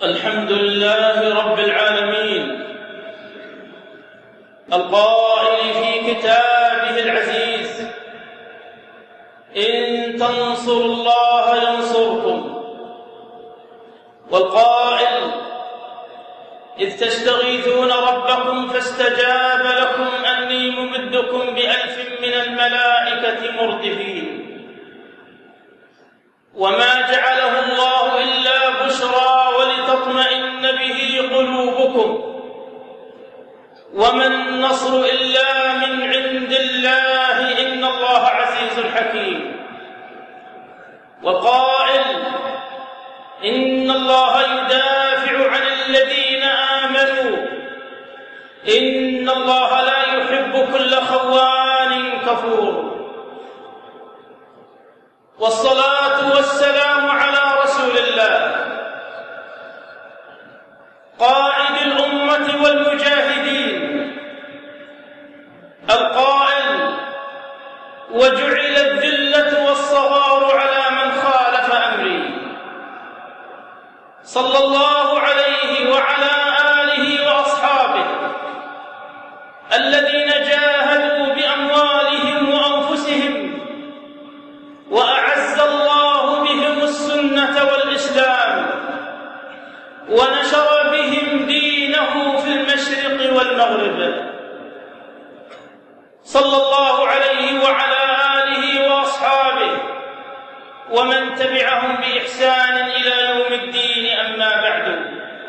الحمد لله رب العالمين القائل في كتابه العزيز: إن تنصروا الله ينصركم، والقائل: إذ تستغيثون ربكم فاستجاب لكم أني ممدكم ب1000 من الملائكة مردفين. وما جعله الله إلا بشرى ولتطمئن به قلوبكم، وما النصر إلا من عند الله إن الله عزيز حكيم. وقائل: إن الله يدافع عن الذين آمنوا إن الله لا يحب كل خوان كفور. والصلاة والسلام على رسول الله قائد الأمة والمجاهدين، القائل: وجعل الذلة والصغار على من خالف أمري، صلى الله عليه وعلى آله وأصحابه الذين جاهدوا بأموالهم وأنفسهم وأعز الله بهم السنة والإسلام ونشر بهم دينه في المشرق والمغرب، صلى الله عليه وعلى آله وأصحابه ومن تبعهم بإحسان إلى يوم الدين. أما بعد،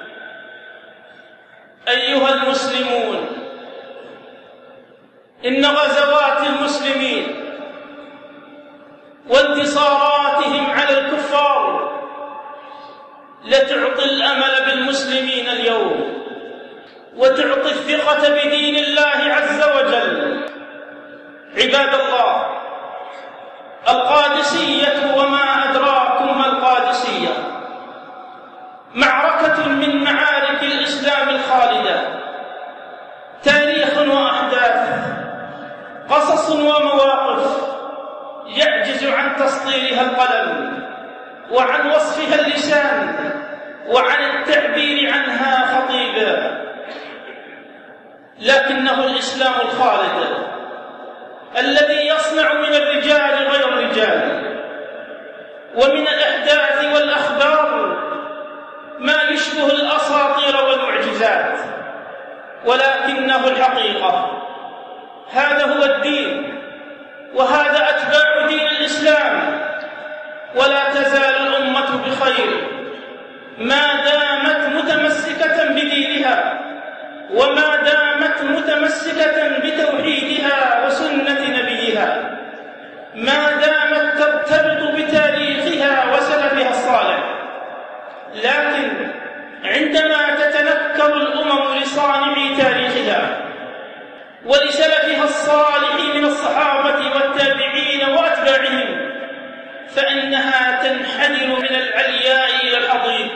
أيها المسلمون، إن غزوات المسلمين وانتصاراتهم على الكفار لتعطي الأمل بالمسلمين اليوم، وتعطي الثقة بدين الله عز وجل. عباد الله، القادسية وما أدراكم ما القادسية، معركة من معارك الإسلام الخالدة، تاريخ وأحداث، قصص ومواقف يعجز عن تسطيرها القلم، وعن وصفها اللسان، وعن التعبير عنها خطيبا، لكنه الإسلام الخالد الذي يصنع من الرجال غير الرجال، ومن الأحداث والأخبار ما يشبه الأساطير والمعجزات، ولكنه الحقيقة. هذا هو الدين، وهذا أتباع دين الإسلام، ولا تزال الأمة بخير ما دامت متمسكة بدينها، وما دامت متمسكة بتوحيدها وسنة نبيها، ما دامت ترتبط بتاريخها وسلفها الصالح. لكن عندما تتنكر الأمم لصانع تاريخها ولسلفها الصالح من الصحابة والتابعين وأتباعهم، فإنها تنحدر من العلياء إلى الحضيض،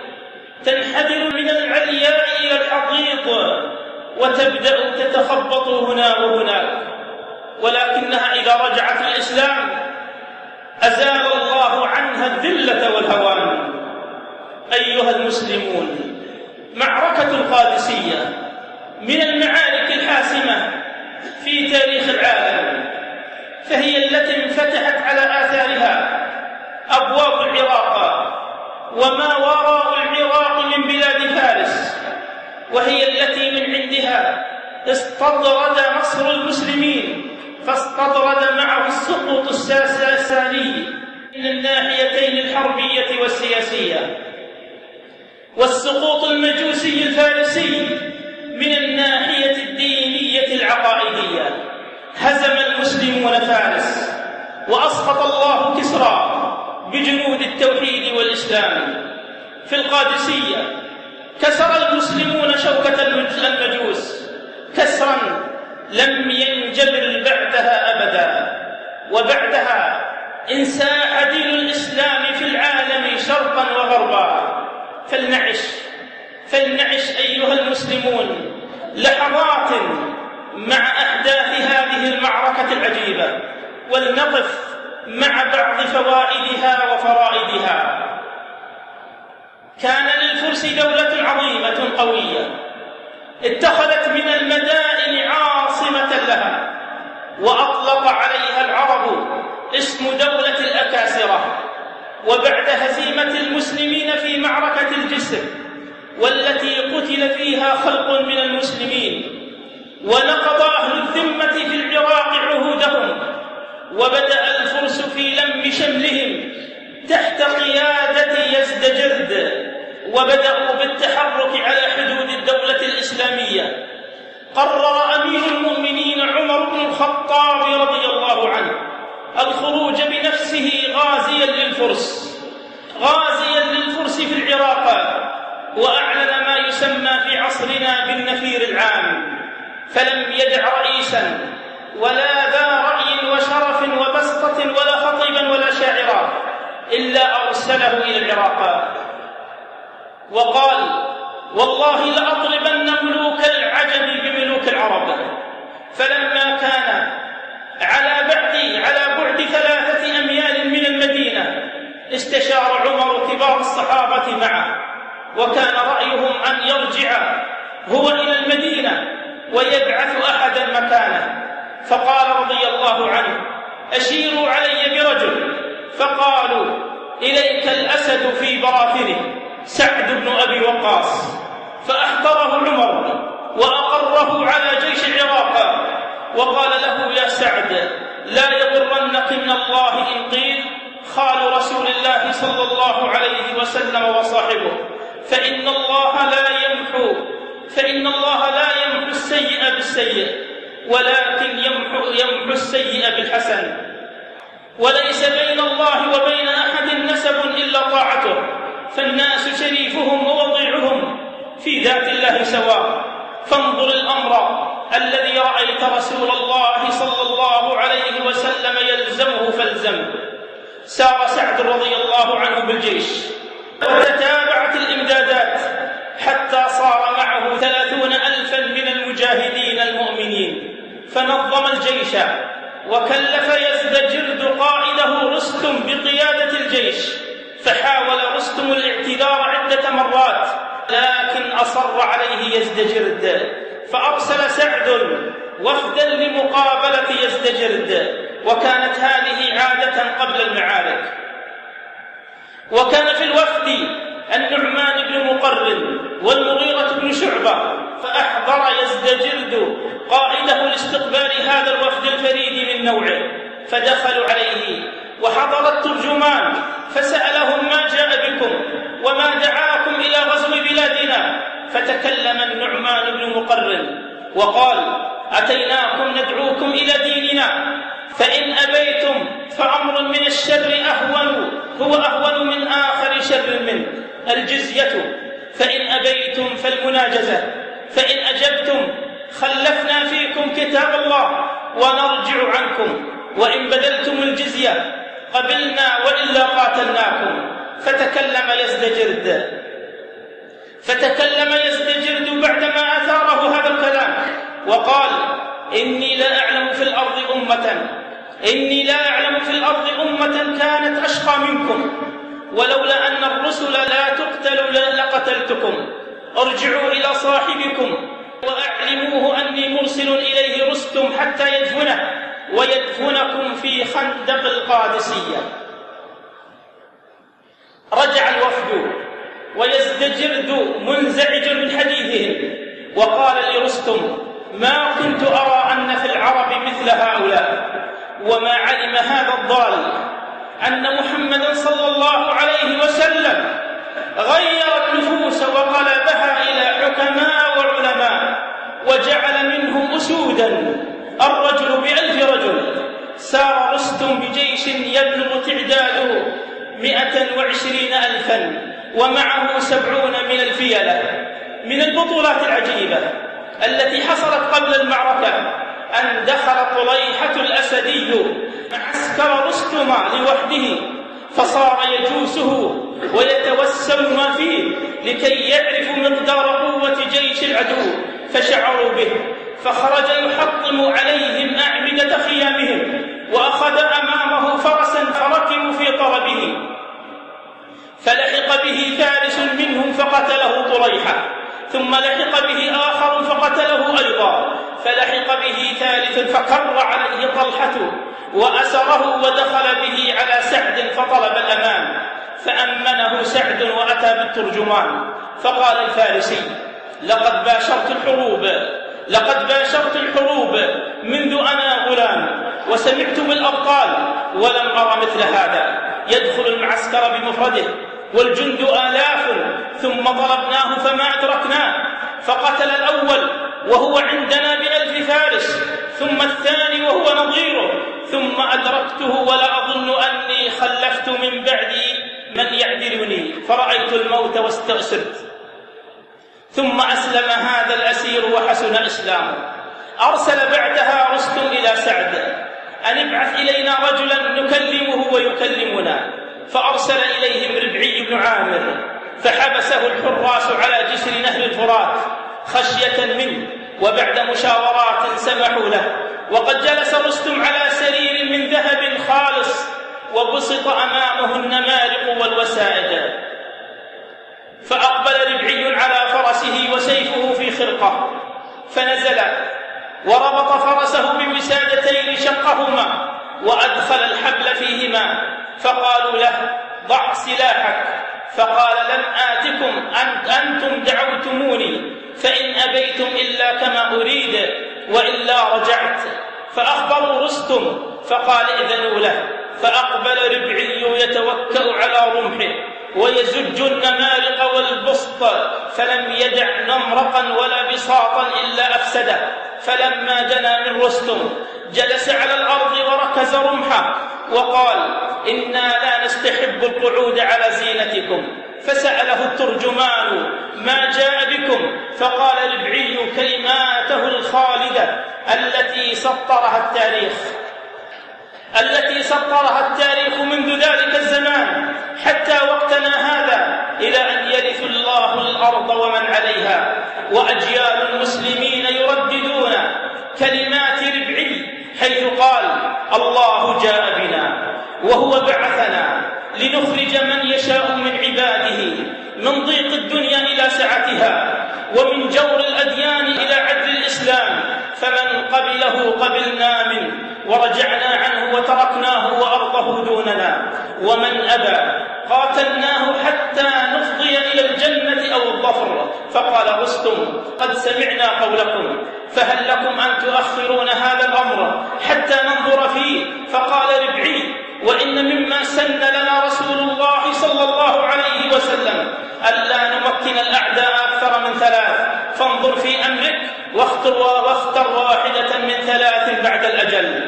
تنحدر من العلياء إلى الحضيض، وتبدأ تتخبط هنا وهناك. ولكنها إذا رجعت الإسلام أزال الله عنها الذلة والهوان. أيها المسلمون، معركة القادسية من المعارك الحاسمة في تاريخ العالم، فهي التي انفتحت على آثارها أبواب العراق وما وراء العراق من بلاد فارس، وهي التي من عندها استطرد نصر المسلمين، فاستطرد معه السقوط الساساني من الناحيتين الحربية والسياسية، والسقوط المجوسي الفارسي من الناحية الدينية العقائدية. هزم المسلمون فارس، وأسقط الله كسرى بجنود التوحيد والإسلام. في القادسية كسر المسلمون شوكة المجوس كسرا لم ينجبر بعدها أبدا، وبعدها انساح دين الإسلام في العالم شرقا وغربا. فلنعش أيها المسلمون لحظات مع أحداث هذه المعركة العجيبة، ولنقف مع بعض فوائدها وفرائدها. كان للفرس دولة عظيمة قوية اتخذت من المدائن عاصمة لها، وأطلق عليها العرب اسم دولة الأكاسرة. وبعد هزيمة المسلمين في معركة الجسر، والتي قتل فيها خلق من المسلمين، ونقض أهل الذمة في العراق عهودهم، وبدأ الفرس في لم شملهم تحت قيادة يزدجرد، وبدأوا بالتحرك على حدود الدولة الإسلامية. قرر أمير المؤمنين عمر بن الخطاب رضي الله عنه الخروج بنفسه غازيا للفرس في العراق، وأعلن ما يسمى في عصرنا بالنفير العام، فلم يدع رئيسا ولا ذا رأي وشرف وبسطة ولا خطيبا ولا شاعرا إلا أرسله إلى العراق، وقال: والله لأضربن ملوك العجم بملوك العرب. فلما كان على بعد 3 أميال من المدينة، استشار عمر كبار الصحابة معه، وكان رأيهم أن يرجع هو إلى المدينة ويبعث أحدا مكانه. فقال رضي الله عنه: أشيروا علي برجل. فقالوا: إليك الأسد في براثنه، سعد بن أبي وقاص. فأحضره عمر وأقره على جيش العراق، وقال له: يا سعد، لا يغرنك من الله إن قيل خال رسول الله صلى الله عليه وسلم وصاحبه، فإن الله لا يمحو السيء بالسيء، ولكن يمحو السيء بالحسن، وليس بين الله وبين أحد نسب إلا طاعته، فالناس شريفهم ووضيعهم في ذات الله سواء، فانظر الأمر الذي رأيت رسول الله صلى الله عليه وسلم يلزمه فالزمه. سار سعد رضي الله عنه بالجيش، وتتابعت الإمدادات حتى صار معه 30,000 من المجاهدين المؤمنين، فنظم الجيش، وكلف يزدجرد قائده رستم بقيادة الجيش، فحاول رستم الاعتذار عدة مرات، لكن أصر عليه يزدجرد، فأرسل سعد وفدا لمقابلة يزدجرد، وكانت هذه عادة قبل المعارك. وكان في الوفد النعمان بن مقرن والمغيرة بن شعبة، فأحضر يزدجرد قائده لاستقبال هذا الوفد الفريد من نوعه، فدخلوا عليه وحضر الترجمان فسألهم: ما جاء بكم وما دعاكم إلى غزو بلادنا؟ فتكلم النعمان بن مقرن وقال: أتيناكم ندعوكم إلى ديننا، فإن أبيتم فأمر من الشر هو أهون من آخر شر منه، الجزية، فإن أبيتم فالمناجزة، فإن أجبتم خلفنا فيكم كتاب الله ونرجع عنكم، وإن بذلتم الجزية قبلنا وإلا قاتلناكم. فتكلم يزدجرد بعدما أثاره هذا الكلام وقال: إني لا أعلم في الأرض أمة كانت أشقى منكم، ولولا أن الرسل لا تقتل لقتلتكم. ارجعوا إلى صاحبكم وأعلموه أني مرسل إليه رستم حتى يدفنه ويدفنكم في خندق القادسية. رجع الوفد ويزدجرد منزعج من حديثهم، وقال لرستم: ما كنت أرى أن في العرب مثل هؤلاء، وما علم هذا الضال أن محمدا صلى الله عليه وسلم غير النفوس وقلبها إلى حكماء وعلماء، وجعل منهم أسودا الرجل ب1000 رجل. سار رستم بجيش يبلغ تعداده 120,000 ومعه 70 من الفيلة. من البطولات العجيبة التي حصلت قبل المعركة أن دخل طليحة الأسدي معسكر رستم لوحده، فصار يجوسه ويتوسم ما فيه لكي يعرفوا مقدار قوة جيش العدو، فشعروا به، فخرج يحطم عليهم أعمدة خيامهم، وأخذ أمامه فرسا فركبوا في طربه، فلحق به فارس منهم فقتله طليحة، ثم لحق به آخر فقتله أيضا، فلحق به ثالث فكر عليه طلحة وأسره ودخل به على سعد فطلب الأمان، فأمنه سعد وأتى بالترجمان، فقال الفارسي: لقد باشرت الحروب منذ أنا غلام، وسمعت بالأبطال ولم أر مثل هذا، يدخل المعسكر بمفرده والجند آلاف، ثم ضربناه فما أدركناه، فقتل الأول وهو عندنا ب1000 فارس، ثم الثاني وهو نظيره، ثم أدركته ولا أظن أني خلفت من بعدي من يعدلني، فرأيت الموت واستأسرت. ثم أسلم هذا الأسير وحسن إسلامه. أرسل بعدها رستم إلى سعد أن ابعث إلينا رجلا نكلمه ويكلمنا، فأرسل إليهم ربعي بن عامر، فحبسه الحراس على جسر نهر الفرات خشية منه، وبعد مشاورات سمحوا له، وقد جلس رستم على سرير من ذهب خالص، وبسط أمامه النمارق والوسائد، فأقبل ربعي على فرسه وسيفه في خرقة، فنزل وربط فرسه بوسادتين شقهما وأدخل الحبل فيهما، فقالوا له: ضع سلاحك، فقال: لم آتكم أنتم دعوتموني، فإن أبيتم إلا كما أريد وإلا رجعت. فأخبروا رستم فقال: إذنوا له. فأقبل ربعي يتوكأ على رمحه ويزج النمارق والبسط، فلم يدع نمرقا ولا بساطا إلا أفسده. فلما دنا من رستم جلس على الأرض وركز رمحه وقال: إنا لا نستحب القعود على زينتكم. فسأله الترجمان: ما جاء بكم؟ فقال ربعي كلماته الخالدة التي سطرها التاريخ منذ ذلك الزمان حتى وقتنا هذا، إلى أن يرث الله الأرض ومن عليها، وأجيال المسلمين يرددون كلمات ربعي حيث قال: الله جاء بنا وهو بعثنا لنخرج من يشاء من عباده من ضيق الدنيا إلى سعتها، ومن جور الأديان إلى عدل الإسلام، فمن قبله قبلنا منه ورجعنا عنه وتركناه وأرضه دوننا، ومن أبى قاتلناه حتى نفضي إلى الجنة أو الظفر. فقال رستم: قد سمعنا قولكم، فهل لكم أن تؤخرون هذا الأمر حتى ننظر فيه؟ فقال ربعي: وإن مما سن لنا رسول الله صلى الله عليه وسلم ألا نمكن الأعداء أكثر من 3، فانظر في أمرك واختر واحدة من 3 بعد الأجل.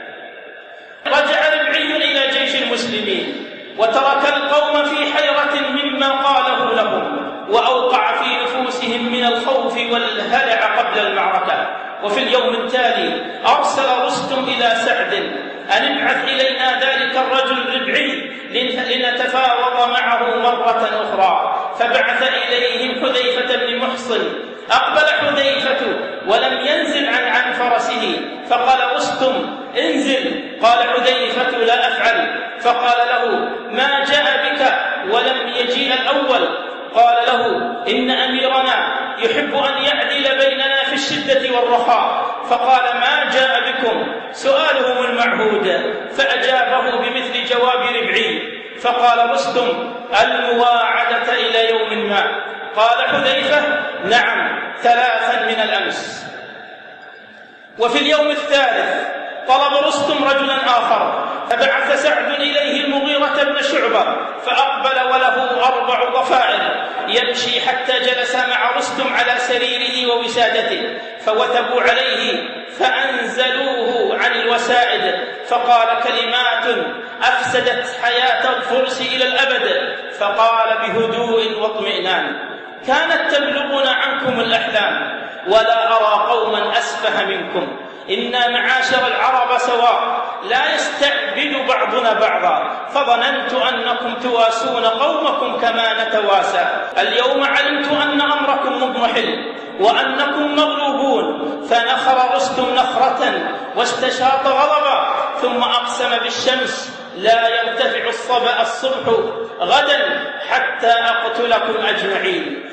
رجع ربعي إلى جيش المسلمين وترك القوم في حيرة مما قاله لهم، وأوقع في نفوسهم من الخوف والهلع قبل المعركة. وفي اليوم التالي أرسل رستم إلى سعد أن ابعث إلينا ذلك الرجل ربعي لنتفاوض معه مرة أخرى، فبعث إليهم حذيفة بن محصن. أقبل حذيفة ولم ينزل عن فرسه، فقال رستم: انزل. قال حذيفة: لا أفعل. فقال له: ما جاء بك ولم يجيء الأول؟ قال له: إن أميرنا يحب أن يعدل بيننا في الشدة والرخاء. فقال: ما جاء بكم؟ سؤالهم المعهود. فأجابه بمثل جواب ربعي. فقال رستم: المواعدة إلى يوم ما. قال حذيفة: نعم، 3 من الأمس. وفي اليوم الثالث طلب رستم رجلا آخر، فبعث سعد إليه المغيرة بن شعبة، فأقبل وله 4 ضفائر يمشي حتى جلس مع رستم على سريره ووسادته، فوثبوا عليه فأنزلوه عن الوسائد، فقال كلمات أفسدت حياة الفرس إلى الأبد، فقال بهدوء واطمئنان: كانت تبلغنا عنكم الأحلام، ولا أرى قوما أسفه منكم. إنا معاشر العرب سواء، لا يستعبد بعضنا بعضا، فظننت أنكم تواسون قومكم كما نتواسى. اليوم علمت أن أمركم مضمحل وأنكم مغلوبون. فنخر رستم نخرة واستشاط غضبا، ثم أقسم بالشمس لا يرتفع الصبح غدا حتى أقتلكم أجمعين.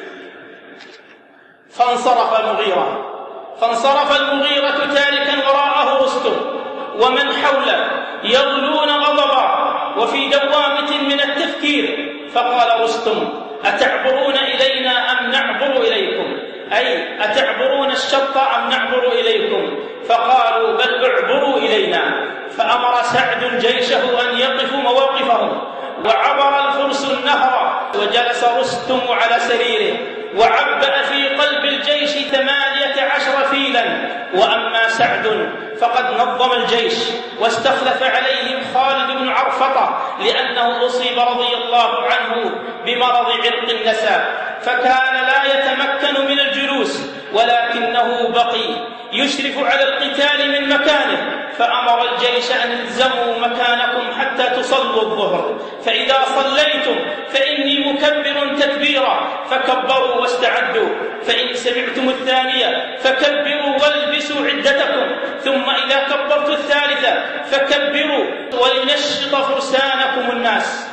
فانصرف المغيرة تاركا وراءه رستم ومن حوله يغلون غضبا وفي دوامة من التفكير. فقال رستم: أتعبرون إلينا أم نعبر إليكم؟ أي أتعبرون الشط أم نعبر إليكم؟ فقالوا: بل اعبروا إلينا. فأمر سعد جيشه أن يقفوا مواقفهم، وعبر الفرس النهر، وجلس رستم على سريره، وعبأ في قلب الجيش 18 فيلا. وأما سعد فقد نظم الجيش واستخلف عليهم خالد بن عرفطة، لأنه أصيب رضي الله عنه بمرض عرق النسا، فكان لا يتمكن من الجلوس، ولكنه بقي يشرف على القتال من مكانه. فأمر الجيش أن الزموا مكانكم حتى تصلوا الظهر، فإذا صليتم فإني مكبر تكبيرا، فكبروا واستعدوا، فإن سمعتم الثانية فكبروا والبسوا عدتكم، ثم إذا كبرت الثالثة فكبروا ولينشط فرسانكم الناس،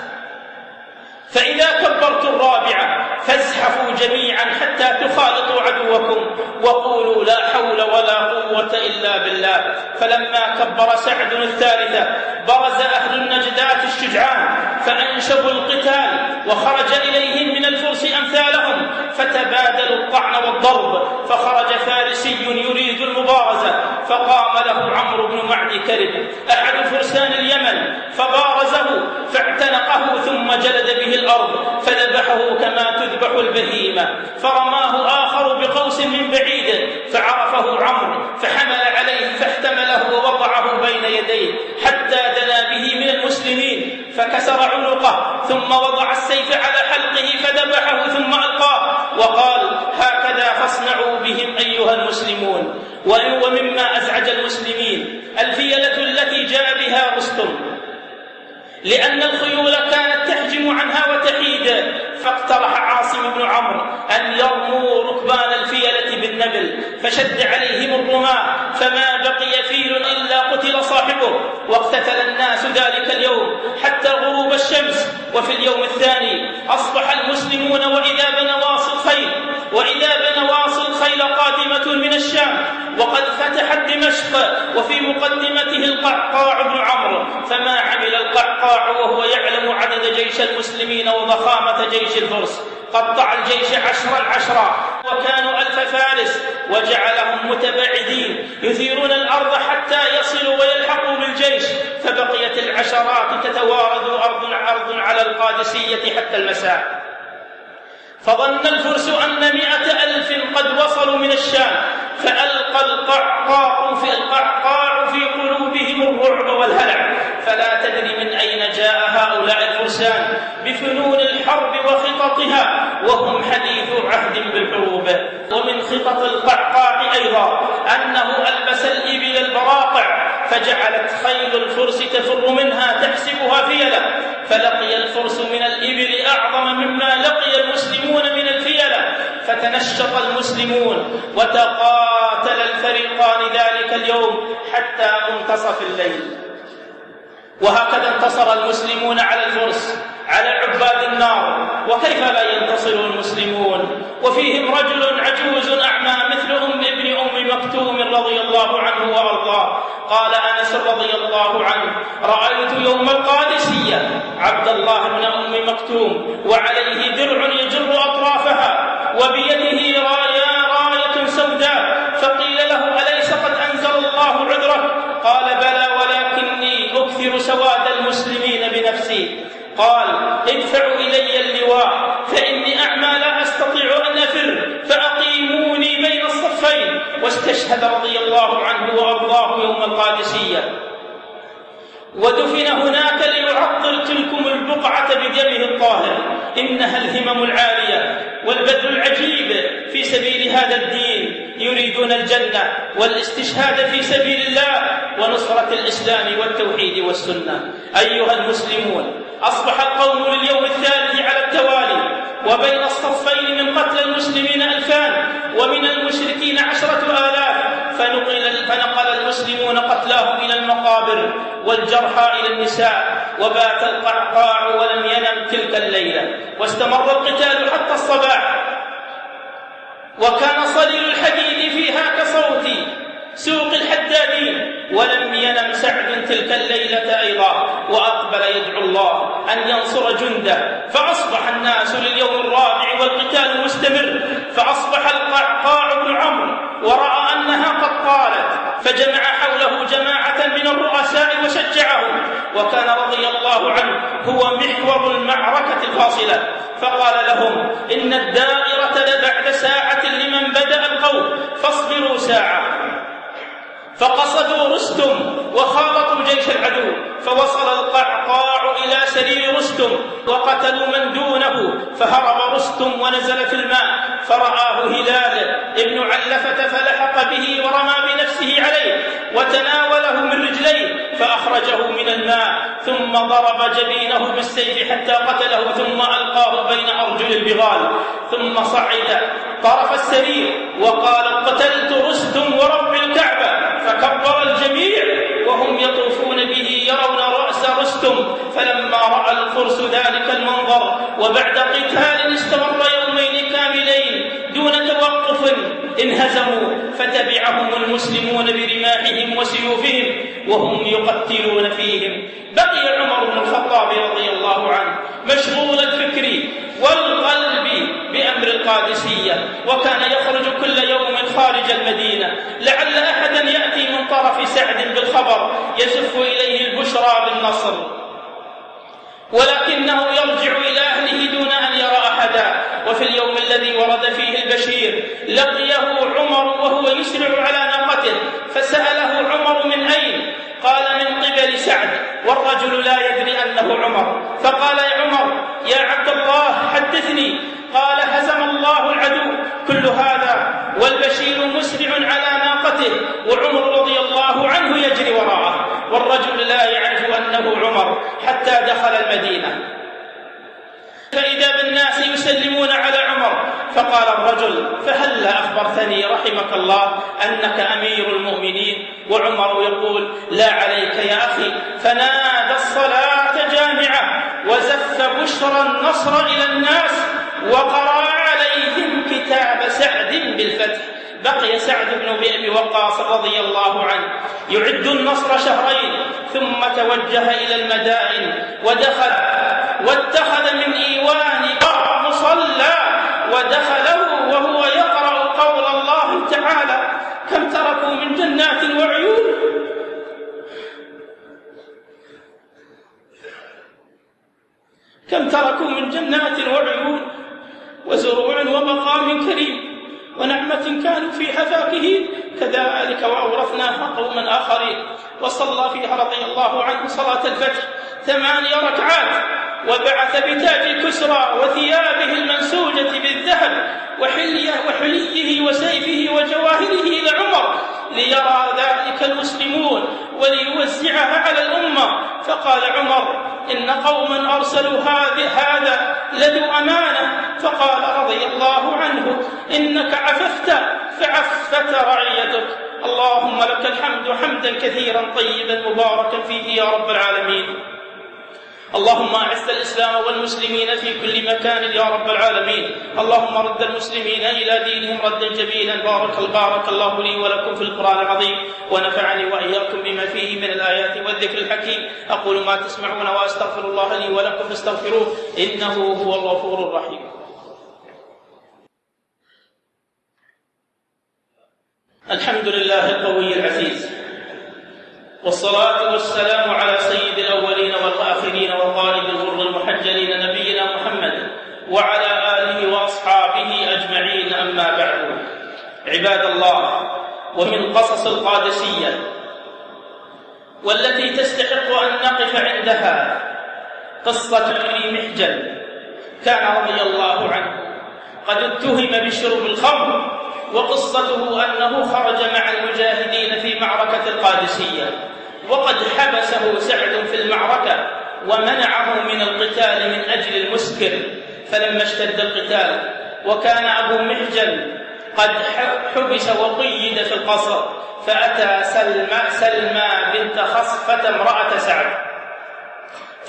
فإذا كبرت الرابعة فازحفوا جميعا حتى تخالطوا عدوكم، وقولوا: لا حول ولا قوة إلا بالله. فلما كبر سعد الثالثة برز أهل النجدات الشجعان فأنشبوا القتال، وخرج إليهم من الفرس أمثالهم فتبادلوا الطعن والضرب، فخرج فارسي يريد المبارزة، فقام له عمرو بن معد كرب أحد فرسان اليمن فبارزه فاعتنقه، ثم جلد به الأرض فذبحه كما تذبح البهيمة، فرماه آخر بقوس من بعيد فعرفه عمرو فحمل عليه فاحتمله ووضعه بين يديه حتى دنا به من المسلمين فكسر عنقه، ثم وضع السيف على حلقه فذبحه ثم ألقاه، وقال: هكذا فاصنعوا بهم أيها المسلمون. ومما أزعج المسلمين الفيلة التي جاء بها رستم، لأن الخيول كانت تحجم عنها وتحيد، فاقترح عاصم بن عمرو أن يرموا ركبان الفيلة بالنبل، فشد عليهم الرماة فما بقي فيل إلا قتل صاحبه، واقتتل الناس ذلك اليوم حتى غروب الشمس. وفي اليوم الثاني أصبح المسلمون وإذا بنواصي الخيل قادمة من الشام، وقد فتحت دمشق، وفي مقدمته القعقاع بن عمرو، فما عمل القعقاع وهو يعلم عدد جيش المسلمين وضخامة جيش الفرس، قطع الجيش 10 وكانوا 1000 فارس، وجعلهم متباعدين يثيرون الأرض حتى يصلوا ويلحقوا بالجيش، فبقيت العشرات تتوارد أرض على القادسية حتى المساء. فظن الفرس أن 100,000 قد وصلوا من الشام، فألقى القعقاع في قلوبهم الرعب والهلع، فلا تدري من أين جاء هؤلاء الفرسان بفنون الحرب وخططها وهم حديث عهد بالحروب. ومن خطط القعقاع أيضا أنه ألبس الإبل البراقع، فجعلت خيل الفرس تفر منها تحسبها فيلة، فلقي الفرس من الإبل أعظم مما لقي المسلمون من الفيلة، فتنشط المسلمون وتقاتل الفريقان ذلك اليوم حتى منتصف الليل. وهكذا انتصر المسلمون على الفرس على عباد النار، وكيف لا ينتصر المسلمون وفيهم رجل عجوز أعمى مثل ابن أم مكتوم رضي الله عنه وأرضاه. قال أنس رضي الله عنه: رأيت يوم القادسية عبد الله بن أم مكتوم وعليه درع يجر أطرافها وبيده راية سوداء، فقيل له: أليس قد أنزل الله عذرك؟ قال: بلى، ولكني أكثر سواد المسلمين بنفسي. قال: ادفعوا إلي اللواء فإني أعمى لا أستطيع أن أفر، فأقيموني بين الصفين. واستشهد رضي الله عنه وأرضاه يوم القادسية، ودفن هناك ليعطر تلكم البقعة بدمه الطاهر. إنها الهمم العالية والبذل العجيب في سبيل هذا الدين، يريدون الجنة والاستشهاد في سبيل الله ونصرة الإسلام والتوحيد والسنة. أيها المسلمون، أصبح القوم لليوم الثالث على التوالي وبين الصفين من قتل المسلمين 2000 ومن المشركين 10,000، فنقل المسلمون قتلاهم إلى المقابر والجرحى إلى النساء، وبات القعقاع ولم ينم تلك الليلة، واستمر القتال حتى الصباح، وكان صليل الحديد فيها كصوت سوق الحدادين، ولم ينم سعد تلك الليلة أيضا، وأقبل يدعو الله أن ينصر جنده. فأصبح الناس لليوم الرابع والقتال مستمر، فأصبح القعقاع بن عمرو ورأى أنها قد طالت، فجمع حوله جماعة من الرؤساء وشجعهم، وكان رضي الله عنه هو محور المعركة الفاصلة، فقال لهم: إن الدائرة لبعد ساعة لمن بدأ القوم، فاصبروا ساعة. فقصدوا رستم وخالطوا جيش العدو، فوصل القعقاع إلى سرير رستم وقتلوا من دونه، فهرب رستم ونزل في الماء، فرآه هلال ابن علفة فلحق به ورمى بنفسه عليه وتناوله من رجليه فأخرجه من الماء، ثم ضرب جبينه بالسيف حتى قتله، ثم ألقاه بين أرجل البغال، ثم صعد طرف السرير وقال: قتلت رستم ورب الكعبة. فكبر الجميع وهم يطوفون به يرون رأس رستم. فلما رأى الفرس ذلك المنظر وبعد قتال استمر يومين كاملين دون توقف انهزموا، فتبعهم المسلمون برماحهم وسيوفهم وهم يقتلون فيهم. بقي عمر بن الخطاب رضي الله عنه مشغول الفكر والقلب بأمر القادسية، وكان يخرج كل يوم خارج المدينة لعل أحدا يأتي من طرف سعد بالخبر يزف إليه البشرى بالنصر، ولكنه يرجع إلى أهله دون أن يرى أحدا. وفي اليوم الذي ورد فيه البشير لقيه عمر وهو يسرع على ناقته، فسأله عمر: من أين؟ قال: من قبل سعد، والرجل لا يدري أنه عمر. فقال: يا عمر يا عبد الله حدثني. قال: هزم الله العدو. كل هذا والبشير مسرع على ناقته، وعمر رضي الله عنه يجري وراءه، والرجل لا يعرف أنه عمر حتى دخل المدينة، فإذا بالناس يسلمون على عمر. فقال الرجل: فهلا أخبرتني رحمك الله أنك أمير المؤمنين؟ وعمر يقول: لا عليك يا أخي. فنادى الصلاة جامعة وزف بشرى النصر إلى الناس، وقرأ عليهم كتاب سعد بالفتح. بقي سعد بن أبي وقاص رضي الله عنه يعد النصر شهرين، ثم توجه إلى المدائن واتخذ من إيوان مصلى ودخله وهو يقرأ قول الله تعالى: كم تركوا من جنات وعيون كم تركوا من جنات وعيون وزروع ومقام كريم ونعمة كانوا فيها فاكهين، كذلك وأورثناها قوما آخرين. وصلى فيها رضي الله عنه صلاة الفجر 8 ركعات، وبعث بتاج الكسرى وثيابه المنسوجة بالذهب وحليه وسيفه وجواهره إلى عمر ليرى ذلك المسلمون وليوزعها على الأمة. فقال عمر: إن قوما أرسلوا هذا لذو أمانة. فقال رضي الله عنه: إنك عففت فعفت رعيتك. اللهم لك الحمد حمدا كثيرا طيبا مباركا فيه يا رب العالمين. اللهم أعز الإسلام والمسلمين في كل مكان يا رب العالمين. اللهم رد المسلمين إلى دينهم ردا جميلا. بارك الله لي ولكم في القرآن العظيم، ونفعني وإياكم بما فيه من الآيات والذكر الحكيم. أقول ما تسمعون وأستغفر الله لي ولكم فاستغفروه إنه هو الغفور الرحيم. الحمد لله القوي العزيز، والصلاة والسلام على سيد الأولين والآخرين وقائد الغر المحجلين نبينا محمد وعلى آله وأصحابه أجمعين. أما بعد، عباد الله، ومن قصص القادسية والتي تستحق أن نقف عندها قصة أبي محجن. كان رضي الله عنه قد اتهم بشرب الخمر، وقصته أنه خرج مع المجاهدين في معركة القادسية، وقد حبسه سعد في المعركة ومنعه من القتال من أجل المسكر. فلما اشتد القتال وكان أبو محجن قد حبس وقيد في القصر، فأتى سلمى بنت خصفة امرأة سعد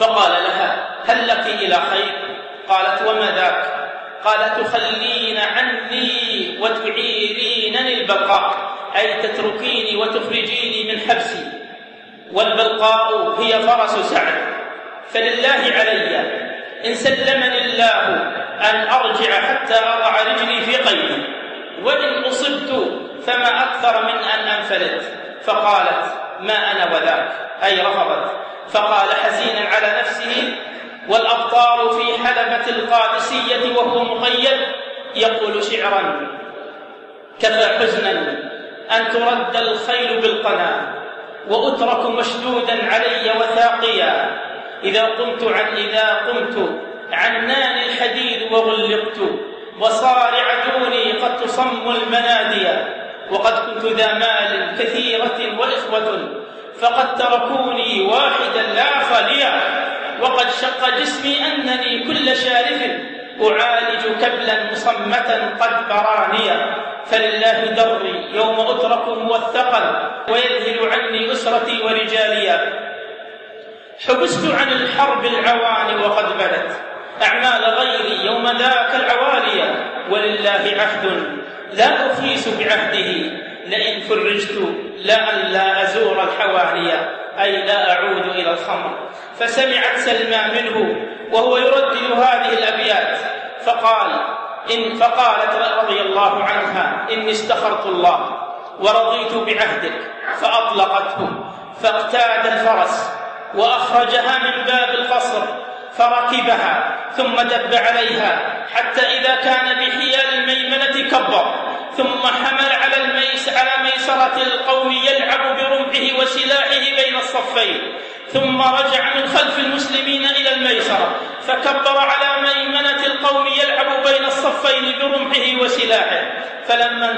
فقال لها: هل لك إلى خير؟ قالت: وما ذاك؟ قال: تخلين عني وتعيرينني البقاء، أي تتركيني وتخرجيني من حبسي، والبلقاء هي فرس سعد، فلله علي إن سلمني الله أن أرجع حتى أضع رجلي في قيدي، وإن أصبت فما أكثر من أن أنفلت. فقالت: ما أنا وذاك، أي رفضت. فقال حزينا على نفسه: والأبطال في حلبة القادسية وهو مقيد يقول شعرا: كفى حزنا أن ترد الخيل بالقنا، وأترك مشدودا علي وثاقيا، إذا قمت عناني الحديد وغلقت، وصارع دوني قد تصم المناديا، وقد كنت ذا مال كثيرة وإخوة، فقد تركوني واحدا لا خاليا، وقد شق جسمي أنني كل شارف أعالج كبلا مصمتا قد برانيا، فلله دري يوم أترك موثقا، ويذهل عني أسرتي ورجاليا. حبست عن الحرب العوان وقد بدت أعمال غيري يوم ذاك العواليا، ولله عهد لا أخيس بعهده، لئن فرجت لأن لا أزور الحوانيا، أي لا أعود إلى الخمر. فسمعت سلمى منه وهو يردد هذه الأبيات، فقالت رضي الله عنها: إني استخرت الله ورضيت بعهدك، فأطلقته، فاقتاد الفرس وأخرجها من باب القصر، فركبها ثم دب عليها، حتى إذا كان بحيال الميمنة كبر، ثم حمل على ميسرة القوم يلعب برمحه وسلاحه بين الصفين، ثم رجع من خلف المسلمين إلى الميسرة، فكبر على ميمنة القوم يلعب بين الصفين برمحه وسلاحه. فلما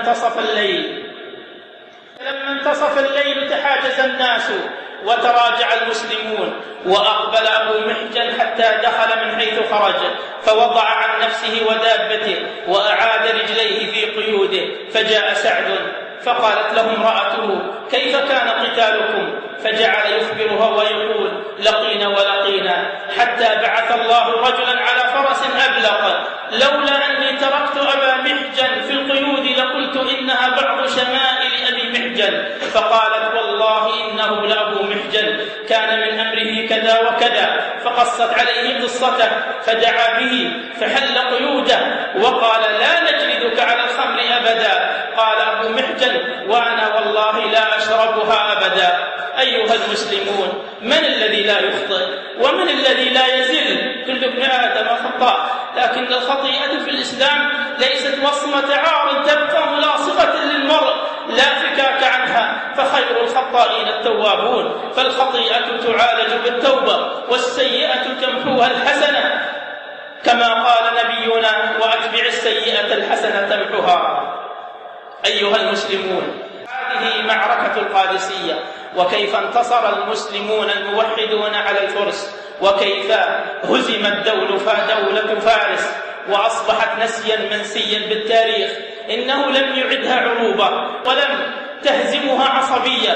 انتصف الليل تحاجز الناس وتراجع المسلمون، وأقبل أبو محجن حتى دخل من حيث خرج، فوضع عن نفسه ودابته وأعاد رجليه في قيوده. فجاء سعد فقالت له امرأته: كيف كان قتالكم؟ فجعل يخبرها ويقول: لقينا ولقينا، حتى بعث الله رجلا على فرس أبلق، لولا أني تركت أبا محجن في القيود لقلت إنها بعض شمائل أبي محجن. فقالت: والله إنه لأبو محجن، كان من أمره كذا وكذا، فقصت عليه قصته، فدعا به فحل قيوده وقال: لا نجلدك على الخمر أبدا. قال أبو محجن: وأنا والله لا أشربها أبدا. أيها المسلمون، من الذي لا يخطئ ومن الذي لا يزل؟ كل ابن آدم خطاء، لكن الخطيئة في الإسلام ليست وصمة عار تبقى ملاصقة للمرء لا فكاك عنها، فخير الخطائين التوابون، فالخطيئة تعالج بالتوبة، والسيئة تمحوها الحسنة، كما قال نبينا: وأتبع السيئة الحسنة تمحوها. أيها المسلمون، هذه معركة القادسية، وكيف انتصر المسلمون الموحدون على الفرس، وكيف هزمت دولة فارس وأصبحت نسيا منسيا بالتاريخ. إنه لم يعدها عروبة ولم تهزمها عصبية،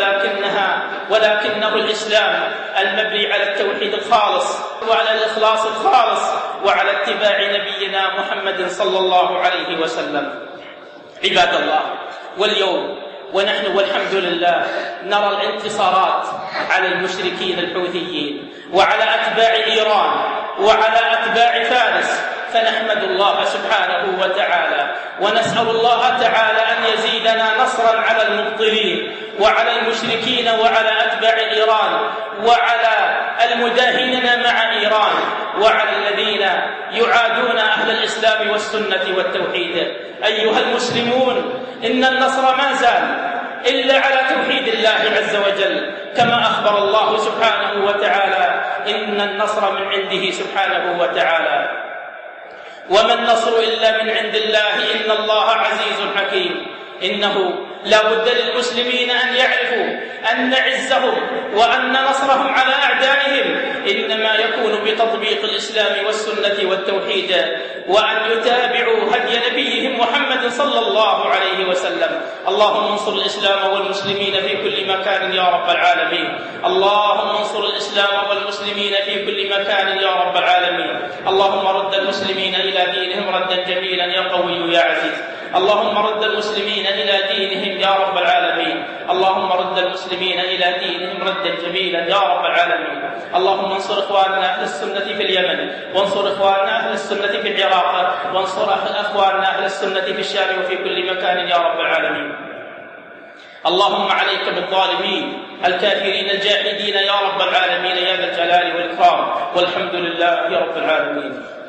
ولكنه الإسلام المبني على التوحيد الخالص وعلى الإخلاص الخالص وعلى اتباع نبينا محمد صلى الله عليه وسلم. عباد الله، واليوم ونحن والحمد لله نرى الانتصارات على المشركين الحوثيين وعلى أتباع إيران وعلى أتباع فارس، فنحمد الله سبحانه وتعالى ونسأل الله تعالى أن يزيدنا نصرا على المبطلين وعلى المشركين وعلى أتباع إيران وعلى المداهنين مع إيران وعلى الذين يعادون أهل الإسلام والسنة والتوحيد. أيها المسلمون، إن النصر ما زال إلا على توحيد الله عز وجل، كما أخبر الله سبحانه وتعالى: إن النصر من عنده سبحانه وتعالى، وما النصر إلا من عند الله، إن الله عزيز حكيم. إنه لا بد للمسلمين أن يعرفوا أن عزهم وأن نصرهم على أعدائهم إنما يكون بتطبيق الإسلام والسنة والتوحيد، وأن يتابعوا هدي نبيهم محمد صلى الله عليه وسلم، اللهم انصر الإسلام والمسلمين في كل مكان يا رب العالمين. اللهم انصر الإسلام والمسلمين في كل مكان يا رب العالمين. اللهم رد المسلمين إلى دينهم ردا جميلا يا قوي يا عزيز. اللهم رد المسلمين إلى دينهم يا رب العالمين. اللهم رد المسلمين إلى دينهم ردا جميلا يا رب العالمين. اللهم انصر إخواننا أهل السنة في اليمن، وانصر إخواننا أهل السنة في العراق، وانصر إخواننا أهل السنة في الشام وفي كل مكان يا رب العالمين. اللهم عليك بالظالمين الكافرين الجاحدين يا رب العالمين يا ذا الجلال والإكرام، والحمد لله رب العالمين.